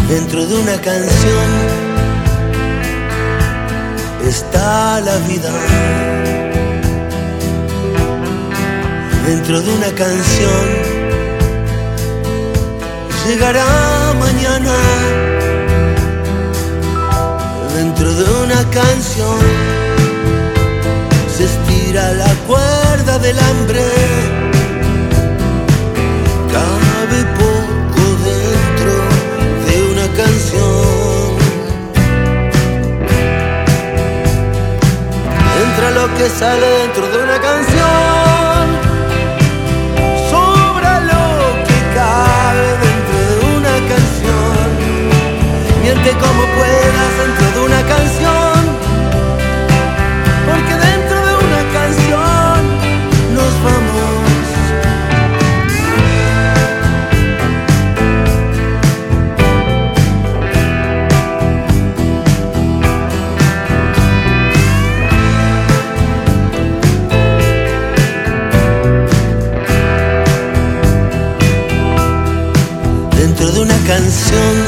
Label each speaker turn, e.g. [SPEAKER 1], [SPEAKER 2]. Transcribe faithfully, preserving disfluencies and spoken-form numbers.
[SPEAKER 1] Dentro de una canción está la vida. Dentro de una canción llegará mañana. Dentro de una canción se estira la cuerda del hambre. Cabe poco dentro de una canción. Entra lo que sale dentro de una canción. Sobra lo que cabe dentro de una canción. Miente como puedas dentro de una canción, porque dentro de una canción nos vamos. Dentro de una canción